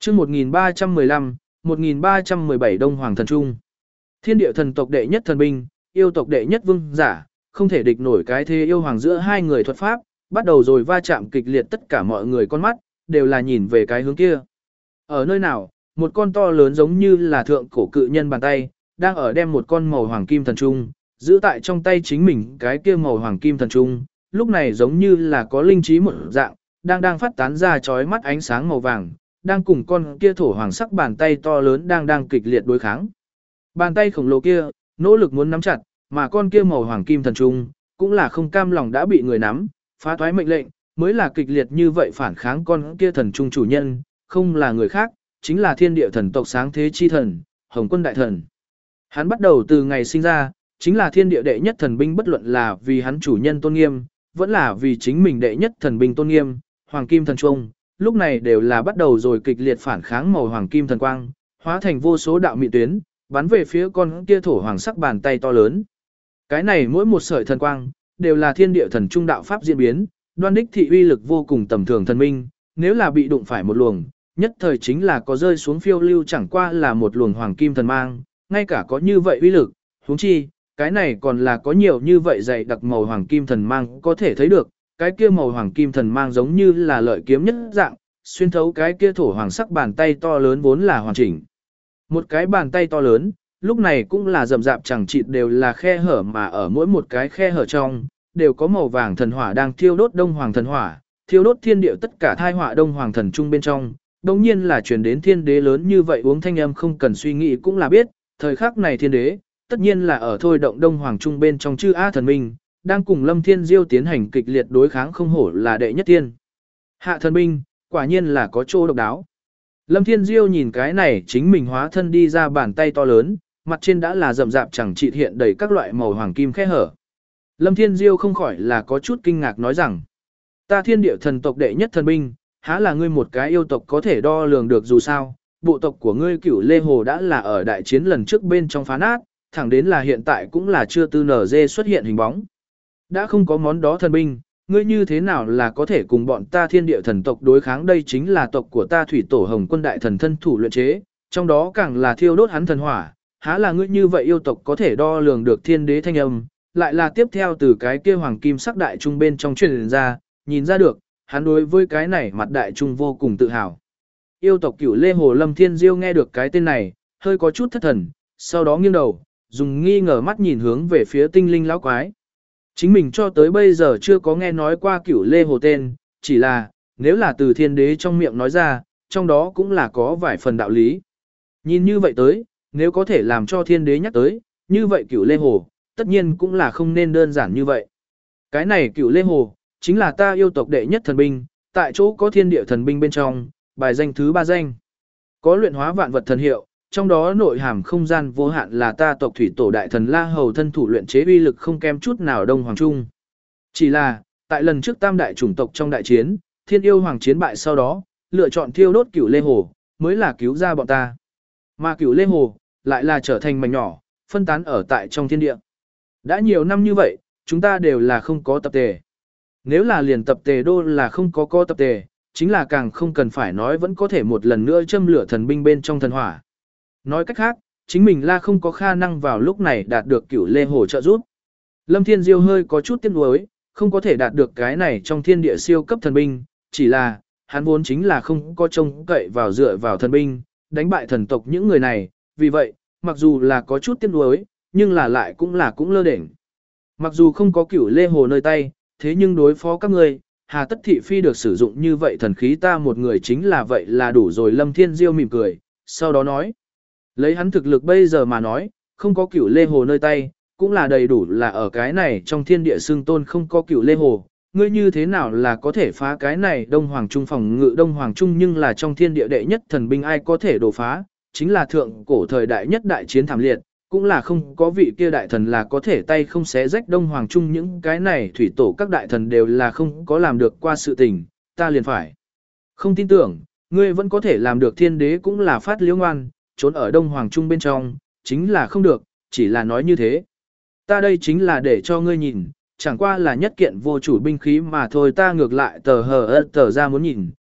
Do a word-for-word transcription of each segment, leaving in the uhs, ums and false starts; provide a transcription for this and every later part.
chương một nghìn ba trăm mười lăm, một nghìn ba trăm mười bảy Đông Hoàng Thần Trung. Thiên địa thần tộc đệ nhất thần binh, yêu tộc đệ nhất vương giả, không thể địch nổi cái thế yêu hoàng giữa hai người thuật pháp, bắt đầu rồi va chạm kịch liệt, tất cả mọi người con mắt đều là nhìn về cái hướng kia. Ở nơi nào, một con to lớn giống như là thượng cổ cự nhân bàn tay, đang ở đem một con màu hoàng kim thần trung, giữ tại trong tay chính mình cái kia màu hoàng kim thần trung, lúc này giống như là có linh trí một dạng, đang đang phát tán ra chói mắt ánh sáng màu vàng, đang cùng con kia thổ hoàng sắc bàn tay to lớn đang đang kịch liệt đối kháng. Bàn tay khổng lồ kia, nỗ lực muốn nắm chặt, mà con kia màu hoàng kim thần trung, cũng là không cam lòng đã bị người nắm, phá thoái mệnh lệnh, mới là kịch liệt như vậy phản kháng con kia thần trung chủ nhân, không là người khác, chính là thiên địa thần tộc sáng thế chi thần, Hồng Quân đại thần. Hắn bắt đầu từ ngày sinh ra, chính là thiên địa đệ nhất thần binh, bất luận là vì hắn chủ nhân tôn nghiêm, vẫn là vì chính mình đệ nhất thần binh tôn nghiêm, hoàng kim thần trung, lúc này đều là bắt đầu rồi kịch liệt phản kháng màu hoàng kim thần quang, hóa thành vô số đạo mị tuyến, bắn về phía con kia thổ hoàng sắc bàn tay to lớn. Cái này mỗi một sợi thần quang, đều là thiên địa thần trung đạo pháp diễn biến, đoan đích thị uy lực vô cùng tầm thường thần minh, nếu là bị đụng phải một luồng, nhất thời chính là có rơi xuống phiêu lưu, chẳng qua là một luồng hoàng kim thần mang, ngay cả có như vậy uy lực, huống chi, cái này còn là có nhiều như vậy dày đặc màu hoàng kim thần mang có thể thấy được, cái kia màu hoàng kim thần mang giống như là lợi kiếm nhất dạng, xuyên thấu cái kia thổ hoàng sắc bàn tay to lớn vốn là hoàn chỉnh. Một cái bàn tay to lớn, lúc này cũng là rậm rạp chẳng chịt đều là khe hở, mà ở mỗi một cái khe hở trong, đều có màu vàng thần hỏa đang thiêu đốt đông hoàng thần hỏa, thiêu đốt thiên địa tất cả thai họa đông hoàng thần trung bên trong. Đồng nhiên là truyền đến thiên đế lớn như vậy uống thanh âm không cần suy nghĩ cũng là biết, thời khắc này thiên đế, tất nhiên là ở thôi động đông hoàng trung bên trong chư A thần minh, đang cùng Lâm Thiên Diêu tiến hành kịch liệt đối kháng, không hổ là đệ nhất tiên hạ thần binh, quả nhiên là có chỗ độc đáo. Lâm Thiên Diêu nhìn cái này chính mình hóa thân đi ra bàn tay to lớn, mặt trên đã là rậm rạp chẳng chịt hiện đầy các loại màu hoàng kim khe hở. Lâm Thiên Diêu không khỏi là có chút kinh ngạc nói rằng, ta thiên địa thần tộc đệ nhất thần binh, há là ngươi một cái yêu tộc có thể đo lường được, dù sao, bộ tộc của ngươi Cửu Lê Hồ đã là ở đại chiến lần trước bên trong phá nát, thẳng đến là hiện tại cũng là chưa tư nở dê xuất hiện hình bóng. Đã không có món đó thần binh, ngươi như thế nào là có thể cùng bọn ta thiên địa thần tộc đối kháng? Đây chính là tộc của ta thủy tổ Hồng Quân đại thần thân thủ luyện chế, trong đó càng là thiêu đốt hắn thần hỏa, há là ngươi như vậy yêu tộc có thể đo lường được? Thiên đế thanh âm, lại là tiếp theo từ cái kia hoàng kim sắc đại trung bên trong truyền ra, nhìn ra được, hắn đối với cái này mặt đại trung vô cùng tự hào. Yêu tộc Cửu Lê Hồ. Lâm Thiên Diêu nghe được cái tên này, hơi có chút thất thần, sau đó nghiêng đầu, dùng nghi ngờ mắt nhìn hướng về phía tinh linh lão quái. Chính mình cho tới bây giờ chưa có nghe nói qua Cửu Lê Hồ tên, chỉ là, nếu là từ thiên đế trong miệng nói ra, trong đó cũng là có vài phần đạo lý. Nhìn như vậy tới, nếu có thể làm cho thiên đế nhắc tới, như vậy Cửu Lê Hồ, tất nhiên cũng là không nên đơn giản như vậy. Cái này Cửu Lê Hồ, chính là ta yêu tộc đệ nhất thần binh, tại chỗ có thiên địa thần binh bên trong, bài danh thứ ba danh. Có luyện hóa vạn vật thần hiệu, trong đó nội hàm không gian vô hạn, là ta tộc thủy tổ đại thần La Hầu thân thủ luyện chế, uy lực không kém chút nào Đông Hoàng Trung. Chỉ là, tại lần trước tam đại chủng tộc trong đại chiến, thiên yêu hoàng chiến bại sau đó, lựa chọn thiêu đốt Cửu Lê Hồ, mới là cứu ra bọn ta. Mà Cửu Lê Hồ, lại là trở thành mảnh nhỏ, phân tán ở tại trong thiên địa. Đã nhiều năm như vậy, chúng ta đều là không có tập tề. Nếu là liền tập tề đô là không có co tập tề, chính là càng không cần phải nói vẫn có thể một lần nữa châm lửa thần binh bên trong thần hỏa. Nói cách khác, chính mình là không có khả năng vào lúc này đạt được Cửu Lê Hồ trợ giúp. Lâm Thiên Diêu hơi có chút tiếc nuối, không có thể đạt được cái này trong thiên địa siêu cấp thần binh, chỉ là, hắn vốn chính là không có trông cậy vào dựa vào thần binh, đánh bại thần tộc những người này, vì vậy, mặc dù là có chút tiếc nuối, nhưng là lại cũng là cũng lơ đễnh. Mặc dù không có Cửu Lê Hồ nơi tay, thế nhưng đối phó các ngươi, hà tất thị phi được sử dụng như vậy thần khí, ta một người chính là vậy là đủ rồi. Lâm Thiên Diêu mỉm cười, sau đó nói, lấy hắn thực lực bây giờ mà nói, không có Cửu Lê Hồ nơi tay, cũng là đầy đủ là ở cái này trong thiên địa xương tôn không có Cửu Lê Hồ. Ngươi như thế nào là có thể phá cái này Đông Hoàng Trung phòng ngự Đông Hoàng Trung, nhưng là trong thiên địa đệ nhất thần binh ai có thể đổ phá, chính là thượng cổ thời đại nhất đại chiến thảm liệt, cũng là không có vị kia đại thần là có thể tay không xé rách Đông Hoàng Trung, những cái này thủy tổ các đại thần đều là không có làm được qua sự tình, ta liền phải không tin tưởng, ngươi vẫn có thể làm được. Thiên đế cũng là phát liễu ngoan, trốn ở Đông Hoàng Trung bên trong, chính là không được, chỉ là nói như thế. Ta đây chính là để cho ngươi nhìn, chẳng qua là nhất kiện vô chủ binh khí mà thôi, ta ngược lại tờ hờ ơ tờ ra muốn nhìn,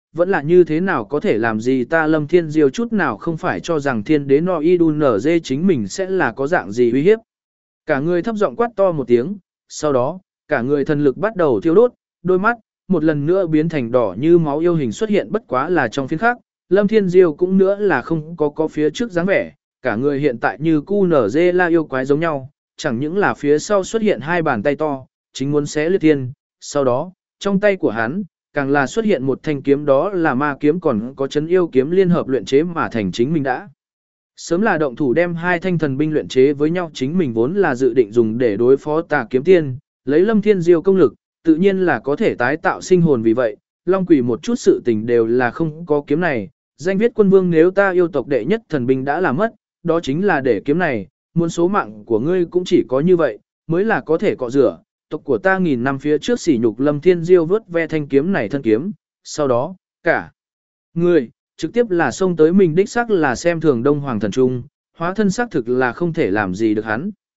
vẫn là như thế nào có thể làm gì ta Lâm Thiên Diêu chút nào không phải cho rằng thiên đế no y đun nở dê chính mình sẽ là có dạng gì uy hiếp. Cả người thấp giọng quát to một tiếng, sau đó, cả người thần lực bắt đầu thiêu đốt, đôi mắt, một lần nữa biến thành đỏ như máu yêu hình xuất hiện bất quá là trong phiên khắc, Lâm Thiên Diêu cũng nữa là không có có phía trước dáng vẻ, cả người hiện tại như cu nở dê la yêu quái giống nhau, chẳng những là phía sau xuất hiện hai bàn tay to, chính muốn xé liệt thiên, sau đó, trong tay của hắn, càng là xuất hiện một thanh kiếm đó là ma kiếm còn có chấn yêu kiếm liên hợp luyện chế mà thành chính mình đã. Sớm là động thủ đem hai thanh thần binh luyện chế với nhau chính mình vốn là dự định dùng để đối phó tà kiếm tiên, lấy Lâm Thiên Diêu công lực, tự nhiên là có thể tái tạo sinh hồn vì vậy, Long Quỷ một chút sự tình đều là không có kiếm này, danh viết quân vương nếu ta yêu tộc đệ nhất thần binh đã làm mất, đó chính là để kiếm này, muốn số mạng của ngươi cũng chỉ có như vậy, mới là có thể cọ rửa, tộc của ta nghìn năm phía trước sỉ nhục Lâm Thiên Diêu vớt ve thanh kiếm này thân kiếm, sau đó, cả người, trực tiếp là xông tới mình đích xác là xem thường Đông Hoàng thần trung, hóa thân xác thực là không thể làm gì được hắn.